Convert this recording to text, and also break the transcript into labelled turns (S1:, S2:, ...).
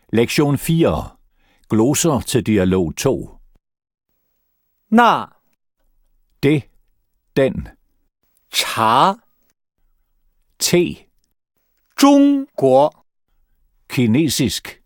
S1: Lektion 4. Gloser til dialog 2.
S2: 那
S1: Det, den,
S2: 茶
S1: te,
S2: 中国
S1: kinesisk.